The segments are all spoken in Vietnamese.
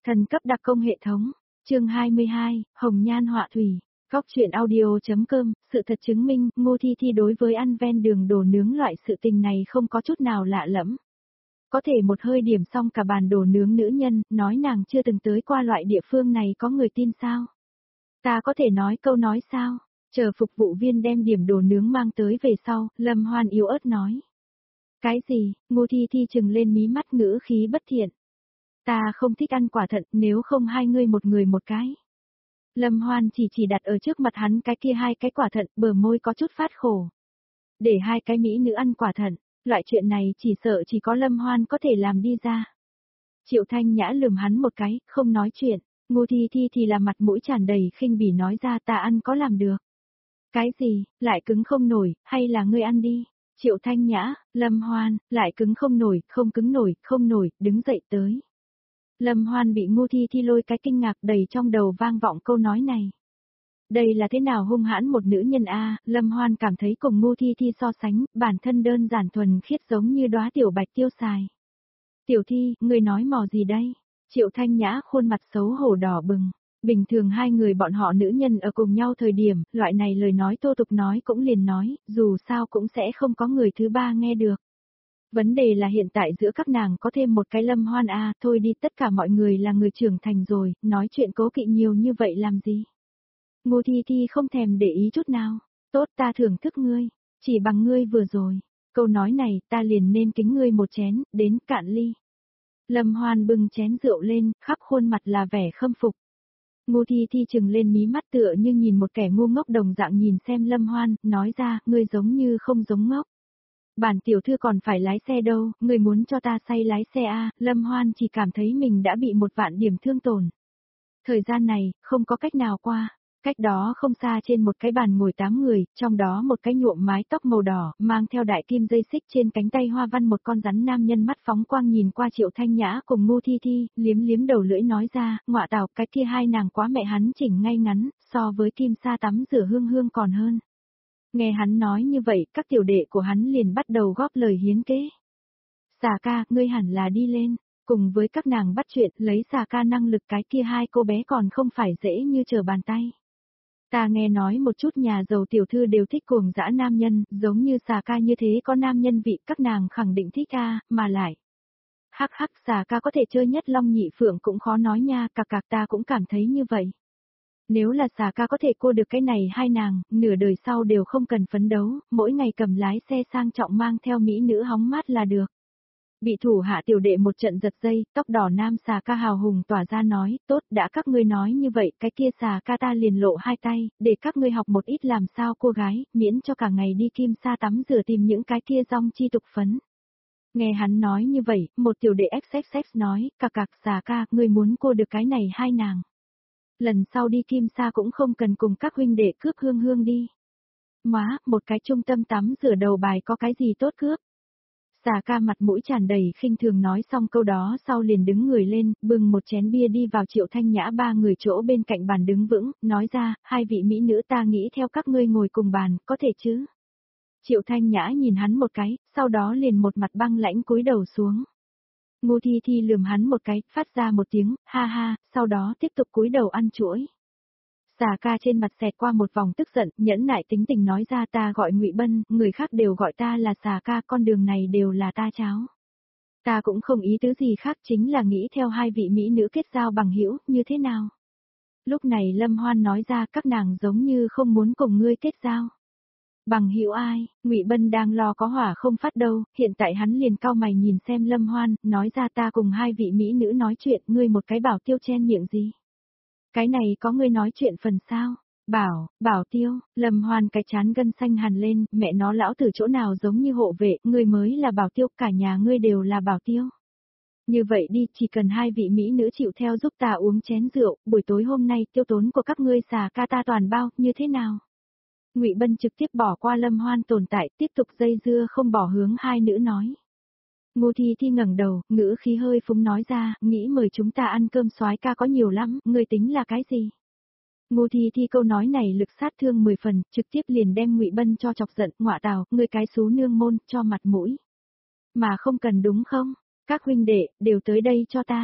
Thần cấp đặc công hệ thống. Chương 22, Hồng Nhan Họa Thủy. Góc truyện audio.com, sự thật chứng minh, Ngô Thi Thi đối với ăn ven đường đồ nướng loại sự tình này không có chút nào lạ lẫm. Có thể một hơi điểm xong cả bàn đồ nướng nữ nhân, nói nàng chưa từng tới qua loại địa phương này có người tin sao? Ta có thể nói câu nói sao? Chờ phục vụ viên đem điểm đồ nướng mang tới về sau, Lâm Hoan yếu ớt nói. Cái gì? Ngô Thi Thi trừng lên mí mắt ngữ khí bất thiện. Ta không thích ăn quả thận, nếu không hai ngươi một người một cái. Lâm Hoan chỉ đặt ở trước mặt hắn cái kia hai cái quả thận, bờ môi có chút phát khổ. Để hai cái mỹ nữ ăn quả thận, loại chuyện này chỉ sợ chỉ có Lâm Hoan có thể làm đi ra. Triệu Thanh Nhã lườm hắn một cái, không nói chuyện. Ngô Thi Thi thì là mặt mũi tràn đầy khinh bỉ nói ra ta ăn có làm được. Cái gì, lại cứng không nổi, hay là ngươi ăn đi. Triệu Thanh Nhã, Lâm Hoan, lại cứng không nổi, không nổi, đứng dậy tới. Lâm Hoan bị Ngô Thi Thi lôi cái kinh ngạc đầy trong đầu vang vọng câu nói này. Đây là thế nào hung hãn một nữ nhân a? Lâm Hoan cảm thấy cùng Ngô Thi Thi so sánh, bản thân đơn giản thuần khiết giống như đóa tiểu bạch tiêu xài. Tiểu Thi, ngươi nói mò gì đây? Triệu Thanh Nhã khuôn mặt xấu hổ đỏ bừng. Bình thường hai người bọn họ nữ nhân ở cùng nhau thời điểm, loại này lời nói thô tục nói cũng liền nói, dù sao cũng sẽ không có người thứ ba nghe được. Vấn đề là hiện tại giữa các nàng có thêm một cái Lâm Hoan a, thôi đi, tất cả mọi người là người trưởng thành rồi, nói chuyện cố kỵ nhiều như vậy làm gì? Ngô Thi Thi không thèm để ý chút nào. Tốt, ta thưởng thức ngươi, chỉ bằng ngươi vừa rồi. Câu nói này ta liền nên kính ngươi một chén, đến cạn ly. Lâm Hoan bưng chén rượu lên, khắp khuôn mặt là vẻ khâm phục. Ngô Thi Thi trừng lên mí mắt tựa như nhìn một kẻ ngu ngốc đồng dạng nhìn xem Lâm Hoan, nói ra, ngươi giống như không giống ngốc. Bản tiểu thư còn phải lái xe đâu, ngươi muốn cho ta say lái xe a? Lâm Hoan chỉ cảm thấy mình đã bị 1.000.000 điểm thương tổn. Thời gian này, không có cách nào qua. Cách đó không xa trên một cái bàn ngồi 8 người, trong đó một cái nhuộm mái tóc màu đỏ, mang theo đại kim dây xích trên cánh tay hoa văn một con rắn nam nhân mắt phóng quang nhìn qua Triệu Thanh Nhã cùng Ngô Thi Thi, liếm liếm đầu lưỡi nói ra, ngọa tào cái kia hai nàng quá mẹ hắn chỉnh ngay ngắn, so với kim sa tắm rửa hương hương còn hơn. Nghe hắn nói như vậy, các tiểu đệ của hắn liền bắt đầu góp lời hiến kế. Xà ca, ngươi hẳn là đi lên, cùng với các nàng bắt chuyện, lấy xà ca năng lực cái kia hai cô bé còn không phải dễ như trở bàn tay. Ta nghe nói một chút nhà giàu tiểu thư đều thích cuồng dã nam nhân, giống như xà ca như thế có nam nhân vị các nàng khẳng định thích a, mà lại. Hắc hắc, xà ca có thể chơi nhất long nhị phượng cũng khó nói nha, cạc ta cũng cảm thấy như vậy. Nếu là xà ca có thể cua được cái này hai nàng, nửa đời sau đều không cần phấn đấu, mỗi ngày cầm lái xe sang trọng mang theo mỹ nữ hóng mát là được. Bị thủ hạ tiểu đệ một trận giật dây, tóc đỏ nam xà ca hào hùng tỏa ra nói, tốt đã các ngươi nói như vậy, cái kia xà ca ta liền lộ hai tay, để các ngươi học một ít làm sao cô gái, miễn cho cả ngày đi kim sa tắm rửa tìm những cái kia rong chi tục phấn. Nghe hắn nói như vậy, một tiểu đệ XXX nói, cạc xà ca, ngươi muốn cô được cái này hai nàng. Lần sau đi kim sa cũng không cần cùng các huynh đệ cướp hương hương đi. Má, một cái trung tâm tắm rửa đầu bài có cái gì tốt cướp. Xà ca mặt mũi tràn đầy khinh thường nói xong câu đó sau liền đứng người lên, bưng một chén bia đi vào Triệu Thanh Nhã ba người chỗ bên cạnh bàn đứng vững, nói ra, hai vị mỹ nữ ta nghĩ theo các ngươi ngồi cùng bàn, có thể chứ? Triệu Thanh Nhã nhìn hắn một cái, sau đó liền một mặt băng lãnh cúi đầu xuống. Ngô Thi Thi lườm hắn một cái, phát ra một tiếng, ha ha, sau đó tiếp tục cúi đầu ăn chuỗi. Xà ca trên mặt xẹt qua một vòng tức giận, nhẫn nại tính tình nói ra ta gọi Ngụy Bân, người khác đều gọi ta là xà ca, con đường này đều là ta cháo. Ta cũng không ý tứ gì khác chính là nghĩ theo hai vị mỹ nữ kết giao bằng hữu, như thế nào? Lúc này Lâm Hoan nói ra các nàng giống như không muốn cùng ngươi kết giao. Bằng hữu ai? Ngụy Bân đang lo có hỏa không phát đâu, hiện tại hắn liền cau mày nhìn xem Lâm Hoan, nói ra ta cùng hai vị mỹ nữ nói chuyện, ngươi một cái bảo tiêu chen miệng gì? Cái này có ngươi nói chuyện phần sao? Bảo tiêu, Lâm Hoan cái chán gân xanh hằn lên, mẹ nó lão từ chỗ nào giống như hộ vệ, ngươi mới là bảo tiêu, cả nhà ngươi đều là bảo tiêu. Như vậy đi, chỉ cần hai vị mỹ nữ chịu theo giúp ta uống chén rượu, buổi tối hôm nay tiêu tốn của các ngươi xà ca ta toàn bao, như thế nào? Ngụy Bân trực tiếp bỏ qua Lâm Hoan tồn tại, tiếp tục dây dưa không bỏ hướng hai nữ nói. Ngô Thi Thi ngẩng đầu, ngữ khí hơi phúng nói ra, nghĩ mời chúng ta ăn cơm soái ca có nhiều lắm, ngươi tính là cái gì? Ngô Thi Thi câu nói này lực sát thương 10 phần, trực tiếp liền đem Ngụy Bân cho chọc giận, ngọa tào, ngươi cái xú nương môn, cho mặt mũi. Mà không cần đúng không? Các huynh đệ, đều tới đây cho ta.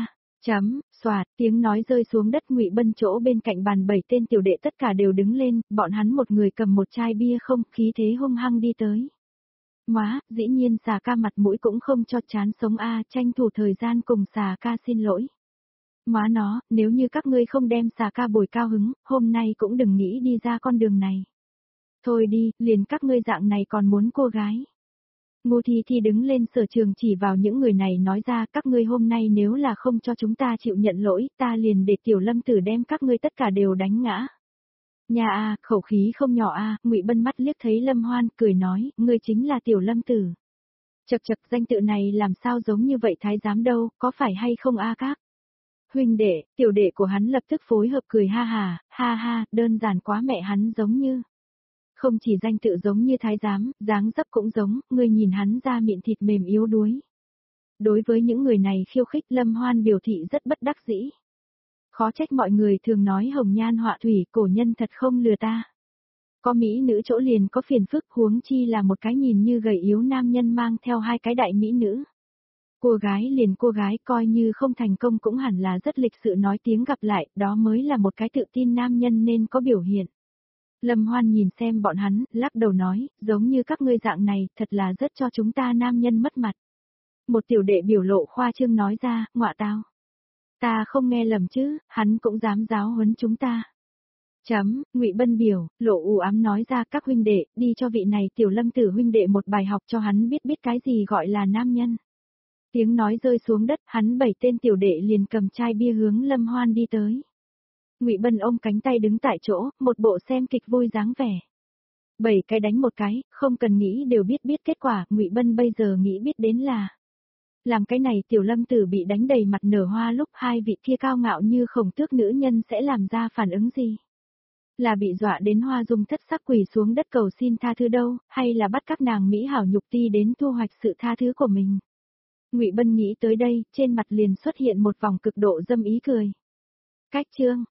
Xoạt, tiếng nói rơi xuống đất. Ngụy Bân chỗ bên cạnh bàn 7 tên tiểu đệ tất cả đều đứng lên, bọn hắn một người cầm một chai bia không, khí thế hung hăng đi tới. Móa, dĩ nhiên xà ca mặt mũi cũng không cho chán sống a, tranh thủ thời gian cùng xà ca xin lỗi. Móa nó, nếu như các ngươi không đem xà ca bồi cao hứng, hôm nay cũng đừng nghĩ đi ra con đường này. Thôi đi, liền các ngươi dạng này còn muốn cô gái. Ngô Thi Thi đứng lên sở trường chỉ vào những người này nói ra, các ngươi hôm nay nếu là không cho chúng ta chịu nhận lỗi, ta liền để Tiểu Lâm Tử đem các ngươi tất cả đều đánh ngã. Nhà a, khẩu khí không nhỏ a, Ngụy Bân mắt liếc thấy Lâm Hoan, cười nói, ngươi chính là Tiểu Lâm Tử. Chậc chậc, danh tự này làm sao giống như vậy thái giám đâu, có phải hay không a các? Huynh đệ, tiểu đệ của hắn lập tức phối hợp cười ha ha, đơn giản quá mẹ hắn giống như. Không chỉ danh tự giống như thái giám, dáng dấp cũng giống, ngươi nhìn hắn da miệng thịt mềm yếu đuối. Đối với những người này khiêu khích, Lâm Hoan biểu thị rất bất đắc dĩ. Khó trách mọi người thường nói hồng nhan họa thủy, cổ nhân thật không lừa ta. Có mỹ nữ chỗ liền có phiền phức, huống chi là một cái nhìn như gầy yếu nam nhân mang theo hai cái đại mỹ nữ. Cô gái liền cô gái, coi như không thành công cũng hẳn là rất lịch sự nói tiếng gặp lại, đó mới là một cái tự tin nam nhân nên có biểu hiện. Lâm Hoan nhìn xem bọn hắn, lắc đầu nói, giống như các ngươi dạng này, thật là rất cho chúng ta nam nhân mất mặt. Một tiểu đệ biểu lộ khoa trương nói ra, ngọa tao. Ta không nghe lầm chứ, hắn cũng dám giáo huấn chúng ta. Ngụy Bân biểu, lộ u ám nói ra, các huynh đệ, đi cho vị này Tiểu Lâm Tử huynh đệ một bài học cho hắn biết cái gì gọi là nam nhân. Tiếng nói rơi xuống đất, hắn 7 tên tiểu đệ liền cầm chai bia hướng Lâm Hoan đi tới. Ngụy Bân ôm cánh tay đứng tại chỗ, một bộ xem kịch vui dáng vẻ. 7 cái đánh một cái, không cần nghĩ đều biết kết quả, Ngụy Bân bây giờ nghĩ biết đến là làm cái này Tiểu Lâm Tử bị đánh đầy mặt nở hoa lúc hai vị kia cao ngạo như Khổng Tước nữ nhân sẽ làm ra phản ứng gì? Là bị dọa đến hoa dung thất sắc quỳ xuống đất cầu xin tha thứ đâu, hay là bắt các nàng mỹ hảo nhục ti đến thu hoạch sự tha thứ của mình? Ngụy Bân nghĩ tới đây, trên mặt liền xuất hiện một vòng cực độ dâm ý cười. Cách chương